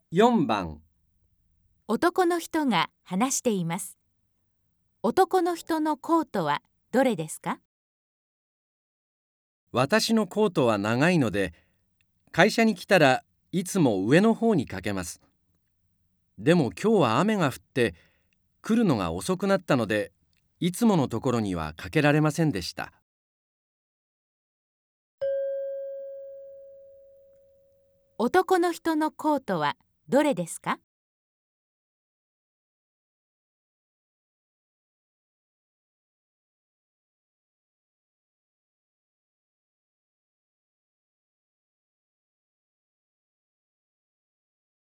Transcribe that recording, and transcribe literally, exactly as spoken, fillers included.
よんばん、 男の人が話しています。男の人のコートはどれですか？ 私のコートは長いので、会社に来たらいつも上の方にかけます。でも今日は雨が降って来るのが遅くなったので、いつものところにはかけられませんでした。 男の人のコートはどれですか？